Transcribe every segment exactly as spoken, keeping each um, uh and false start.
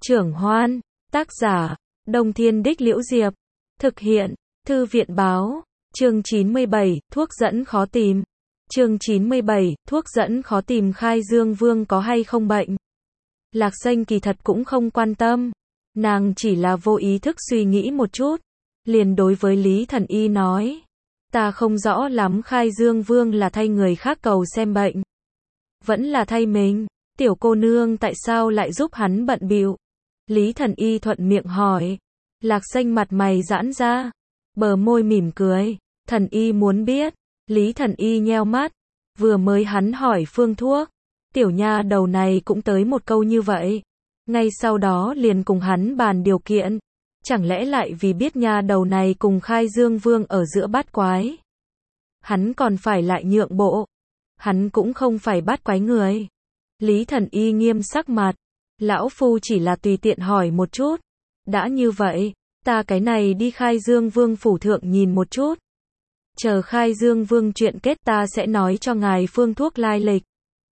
Trưởng Hoan, tác giả, Đông Thiên Đích Liễu Diệp, thực hiện, Thư viện Báo, chương chín mươi bảy, thuốc dẫn khó tìm. Chương chín mươi bảy, thuốc dẫn khó tìm. Khai Dương Vương có hay không bệnh? Lạc Xanh kỳ thật cũng không quan tâm, nàng chỉ là vô ý thức suy nghĩ một chút, liền đối với Lý Thần Y nói, ta không rõ lắm Khai Dương Vương là thay người khác cầu xem bệnh, vẫn là thay mình, tiểu cô nương tại sao lại giúp hắn bận bịu? Lý Thần Y thuận miệng hỏi. Lạc Xanh mặt mày giãn ra, bờ môi mỉm cười, Thần Y muốn biết. Lý Thần Y nheo mắt, vừa mới hắn hỏi phương thuốc, tiểu nha đầu này cũng tới một câu như vậy, ngay sau đó liền cùng hắn bàn điều kiện, chẳng lẽ lại vì biết nha đầu này cùng Khai Dương Vương ở giữa bát quái, hắn còn phải lại nhượng bộ, hắn cũng không phải bát quái người. Lý Thần Y nghiêm sắc mặt, lão phu chỉ là tùy tiện hỏi một chút, đã như vậy, ta cái này đi Khai Dương Vương phủ thượng nhìn một chút. Chờ Khai Dương Vương chuyện kết ta sẽ nói cho ngài phương thuốc lai lịch.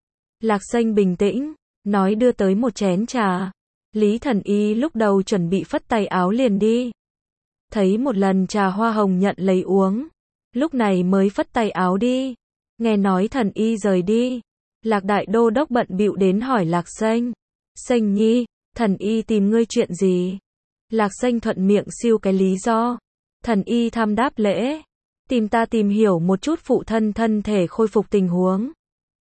Lạc Xanh bình tĩnh, nói đưa tới một chén trà. Lý Thần Y lúc đầu chuẩn bị phất tay áo liền đi. Thấy một lần trà hoa hồng nhận lấy uống. Lúc này mới phất tay áo đi. Nghe nói Thần Y rời đi. Lạc Đại Đô Đốc bận bịu đến hỏi Lạc Xanh. Xanh nhi, Thần Y tìm ngươi chuyện gì? Lạc Xanh thuận miệng siêu cái lý do. Thần Y tham đáp lễ. Tìm ta tìm hiểu một chút phụ thân thân thể khôi phục tình huống.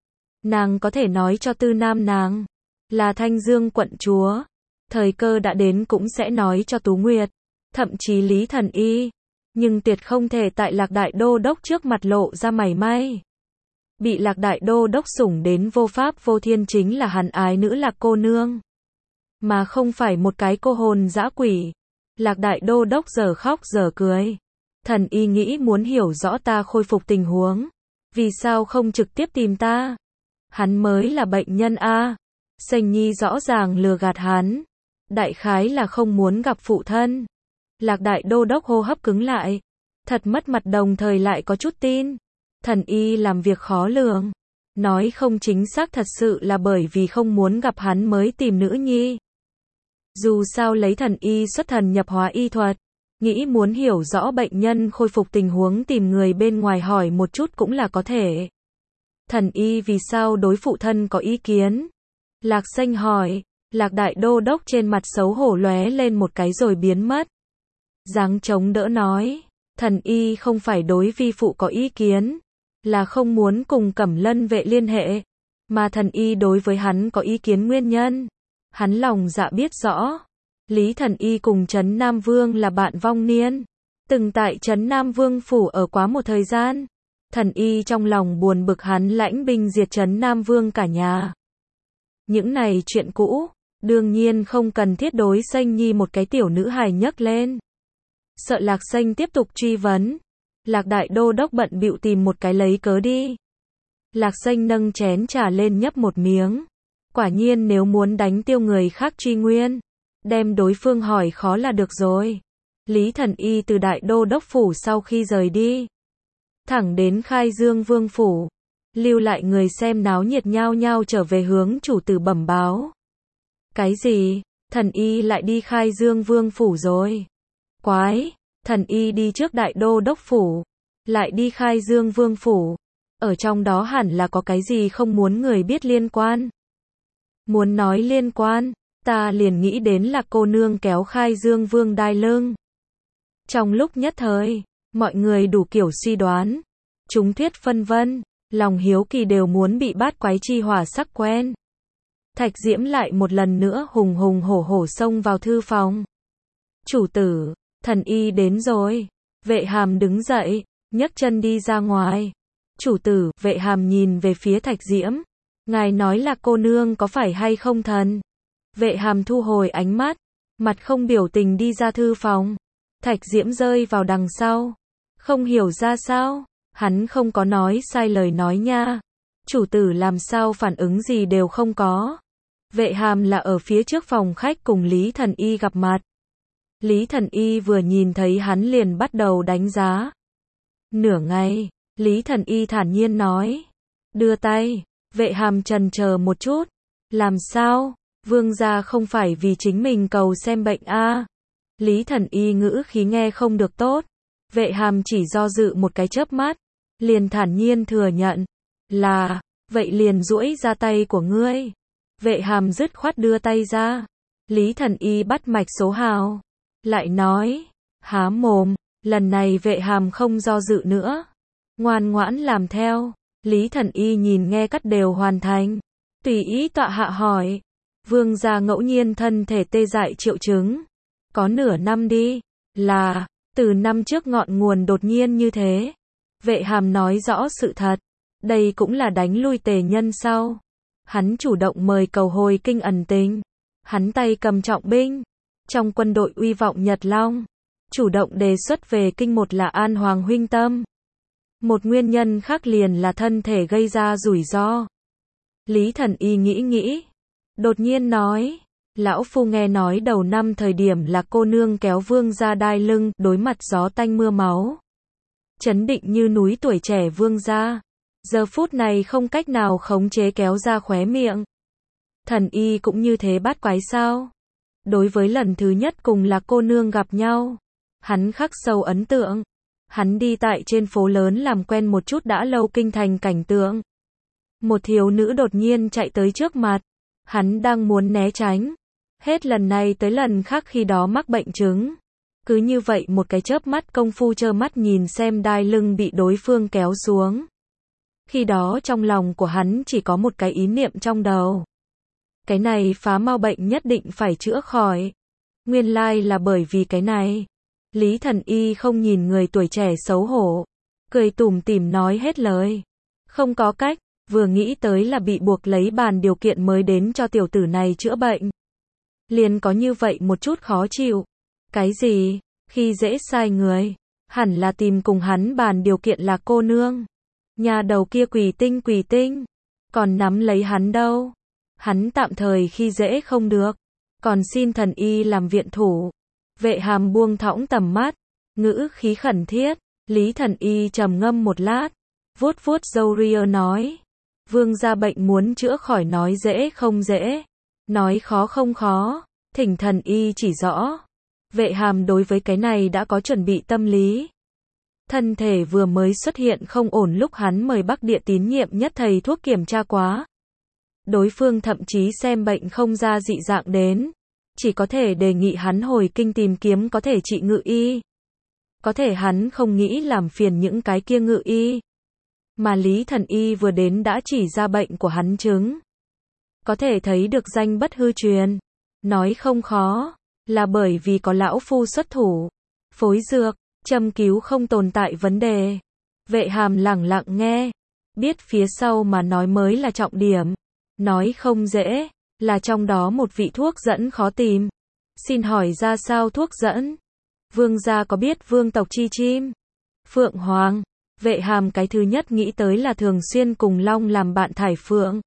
Nàng có thể nói cho Tư Nam nàng là Thanh Dương quận chúa, thời cơ đã đến cũng sẽ nói cho Tú Nguyệt, thậm chí Lý Thần Y, nhưng tuyệt không thể tại Lạc Đại Đô Đốc trước mặt lộ ra mảy may. Bị Lạc Đại Đô Đốc sủng đến vô pháp vô thiên chính là hắn ái nữ Lạc cô nương, mà không phải một cái cô hồn dã quỷ. Lạc Đại Đô Đốc giờ khóc giờ cười. Thần Y nghĩ muốn hiểu rõ ta khôi phục tình huống, vì sao không trực tiếp tìm ta? Hắn mới là bệnh nhân a. Xanh nhi rõ ràng lừa gạt hắn, đại khái là không muốn gặp phụ thân. Lạc Đại Đô Đốc hô hấp cứng lại, thật mất mặt đồng thời lại có chút tin. Thần Y làm việc khó lường, nói không chính xác thật sự là bởi vì không muốn gặp hắn mới tìm nữ nhi. Dù sao lấy Thần Y xuất thần nhập hóa y thuật, nghĩ muốn hiểu rõ bệnh nhân khôi phục tình huống tìm người bên ngoài hỏi một chút cũng là có thể. Thần Y vì sao đối phụ thân có ý kiến? Lạc Xanh hỏi. Lạc Đại Đô Đốc trên mặt xấu hổ lóe lên một cái rồi biến mất. Dáng chống đỡ nói, Thần Y không phải đối vi phụ có ý kiến, là không muốn cùng Cẩm Lân vệ liên hệ, mà Thần Y đối với hắn có ý kiến nguyên nhân, hắn lòng dạ biết rõ. Lý Thần Y cùng Trấn Nam Vương là bạn vong niên, từng tại Trấn Nam Vương phủ ở quá một thời gian. Thần Y trong lòng buồn bực hắn lãnh binh diệt Trấn Nam Vương cả nhà. Những này chuyện cũ, đương nhiên không cần thiết đối Xanh nhi một cái tiểu nữ hài nhấc lên. Sợ Lạc Xanh tiếp tục truy vấn, Lạc Đại Đô Đốc bận bịu tìm một cái lấy cớ đi. Lạc Xanh nâng chén trà lên nhấp một miếng. Quả nhiên nếu muốn đánh tiêu người khác truy nguyên, đem đối phương hỏi khó là được rồi. Lý Thần Y từ Đại Đô Đốc phủ sau khi rời đi, thẳng đến Khai Dương Vương phủ, lưu lại người xem náo nhiệt nhao nhao trở về hướng chủ tử bẩm báo. Cái gì? Thần Y lại đi Khai Dương Vương phủ rồi? Quái, Thần Y đi trước Đại Đô Đốc phủ, lại đi Khai Dương Vương phủ, ở trong đó hẳn là có cái gì không muốn người biết liên quan. Muốn nói liên quan, ta liền nghĩ đến là cô nương kéo Khai Dương Vương đai lưng. Trong lúc nhất thời, mọi người đủ kiểu suy đoán, chúng thuyết phân vân, lòng hiếu kỳ đều muốn bị bát quái chi hỏa sắc quen. Thạch Diễm lại một lần nữa hùng hùng hổ hổ xông vào thư phòng. Chủ tử, Thần Y đến rồi. Vệ Hàm đứng dậy, nhấc chân đi ra ngoài. Chủ tử, Vệ Hàm nhìn về phía Thạch Diễm. Ngài nói là cô nương có phải hay không thần? Vệ Hàm thu hồi ánh mắt, mặt không biểu tình đi ra thư phòng. Thạch Diễm rơi vào đằng sau, không hiểu ra sao, hắn không có nói sai lời nói nha. Chủ tử làm sao phản ứng gì đều không có. Vệ Hàm là ở phía trước phòng khách cùng Lý Thần Y gặp mặt. Lý Thần Y vừa nhìn thấy hắn liền bắt đầu đánh giá. Nửa ngày, Lý Thần Y thản nhiên nói, đưa tay. Vệ Hàm chần chờ một chút, làm sao? Vương gia không phải vì chính mình cầu xem bệnh a. Lý Thần Y ngữ khí nghe không được tốt. Vệ Hàm chỉ do dự một cái chớp mắt, liền thản nhiên thừa nhận, là, vậy liền duỗi ra tay của ngươi. Vệ Hàm dứt khoát đưa tay ra. Lý Thần Y bắt mạch số hào, lại nói, há mồm, lần này Vệ Hàm không do dự nữa, ngoan ngoãn làm theo. Lý Thần Y nhìn nghe cắt đều hoàn thành, tùy ý tọa hạ hỏi, vương gia ngẫu nhiên thân thể tê dại triệu chứng, có nửa năm đi, là, từ năm trước ngọn nguồn đột nhiên như thế. Vệ Hàm nói rõ sự thật, đây cũng là đánh lui tề nhân sau. Hắn chủ động mời cầu hồi kinh ẩn tình, hắn tay cầm trọng binh, trong quân đội uy vọng Nhật Long, chủ động đề xuất về kinh, một là an hoàng huynh tâm. Một nguyên nhân khác liền là thân thể gây ra rủi ro. Lý Thần Y nghĩ nghĩ, đột nhiên nói, lão phu nghe nói đầu năm thời điểm là cô nương kéo vương gia đai lưng, đối mặt gió tanh mưa máu. Chấn định như núi tuổi trẻ vương gia, giờ phút này không cách nào khống chế kéo ra khóe miệng. Thần Y cũng như thế bát quái sao? Đối với lần thứ nhất cùng là cô nương gặp nhau, hắn khắc sâu ấn tượng. Hắn đi tại trên phố lớn làm quen một chút đã lâu kinh thành cảnh tượng. Một thiếu nữ đột nhiên chạy tới trước mặt. Hắn đang muốn né tránh. Hết lần này tới lần khác khi đó mắc bệnh chứng. Cứ như vậy một cái chớp mắt công phu trơ mắt nhìn xem đai lưng bị đối phương kéo xuống. Khi đó trong lòng của hắn chỉ có một cái ý niệm trong đầu. Cái này phá mau bệnh nhất định phải chữa khỏi. Nguyên lai là bởi vì cái này. Lý Thần Y không nhìn người tuổi trẻ xấu hổ, cười tủm tỉm nói hết lời. Không có cách, vừa nghĩ tới là bị buộc lấy bàn điều kiện mới đến cho tiểu tử này chữa bệnh. Liền có như vậy một chút khó chịu. Cái gì? Khi dễ sai người, hẳn là tìm cùng hắn bàn điều kiện là cô nương. Nhà đầu kia quỷ tinh quỷ tinh, còn nắm lấy hắn đâu. Hắn tạm thời khi dễ không được, còn xin Thần Y làm viện thủ. Vệ Hàm buông thõng tầm mắt, ngữ khí khẩn thiết. Lý Thần Y trầm ngâm một lát, vuốt vuốt râu ria nói, vương gia bệnh muốn chữa khỏi nói dễ không dễ, nói khó không khó, thỉnh Thần Y chỉ rõ. Vệ Hàm đối với cái này đã có chuẩn bị tâm lý. Thân thể vừa mới xuất hiện không ổn lúc hắn mời Bắc Địa tín nhiệm nhất thầy thuốc kiểm tra quá. Đối phương thậm chí xem bệnh không ra dị dạng đến. Chỉ có thể đề nghị hắn hồi kinh tìm kiếm có thể trị ngự y. Có thể hắn không nghĩ làm phiền những cái kia ngự y. Mà Lý Thần Y vừa đến đã chỉ ra bệnh của hắn chứng. Có thể thấy được danh bất hư truyền. Nói không khó, là bởi vì có lão phu xuất thủ. Phối dược, châm cứu không tồn tại vấn đề. Vệ Hàm lẳng lặng nghe. Biết phía sau mà nói mới là trọng điểm. Nói không dễ. Là trong đó một vị thuốc dẫn khó tìm. Xin hỏi ra sao thuốc dẫn? Vương gia có biết vương tộc chi chim? Phượng Hoàng. Vệ Hàm cái thứ nhất nghĩ tới là thường xuyên cùng Long làm bạn Thải Phượng.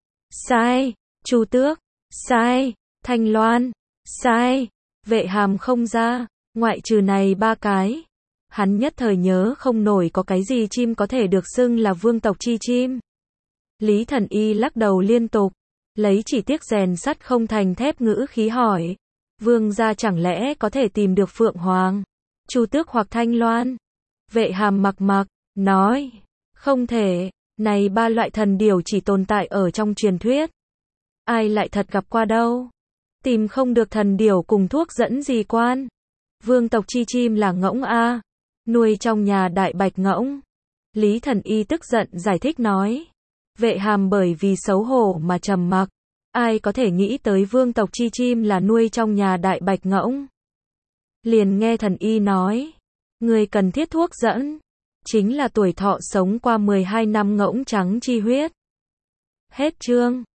Sai. Chu Tước. Sai. Thanh Loan. Sai. Vệ Hàm không ra. Ngoại trừ này ba cái. Hắn nhất thời nhớ không nổi có cái gì chim có thể được xưng là vương tộc chi chim. Lý Thần Y lắc đầu liên tục. Lấy chỉ tiếc rèn sắt không thành thép ngữ khí hỏi. Vương gia chẳng lẽ có thể tìm được Phượng Hoàng, Chu Tước hoặc Thanh Loan? Vệ Hàm mặc mặc, nói. Không thể, này ba loại thần điểu chỉ tồn tại ở trong truyền thuyết. Ai lại thật gặp qua đâu? Tìm không được thần điểu cùng thuốc dẫn gì quan. Vương tộc chi chim là ngỗng a, nuôi trong nhà đại bạch ngỗng. Lý Thần Y tức giận giải thích nói. Vệ Hàm bởi vì xấu hổ mà trầm mặc. Ai có thể nghĩ tới vương tộc chi chim là nuôi trong nhà đại bạch ngỗng. Liền nghe Thần Y nói. Người cần thiết thuốc dẫn. Chính là tuổi thọ sống qua mười hai năm ngỗng trắng chi huyết. Hết chương.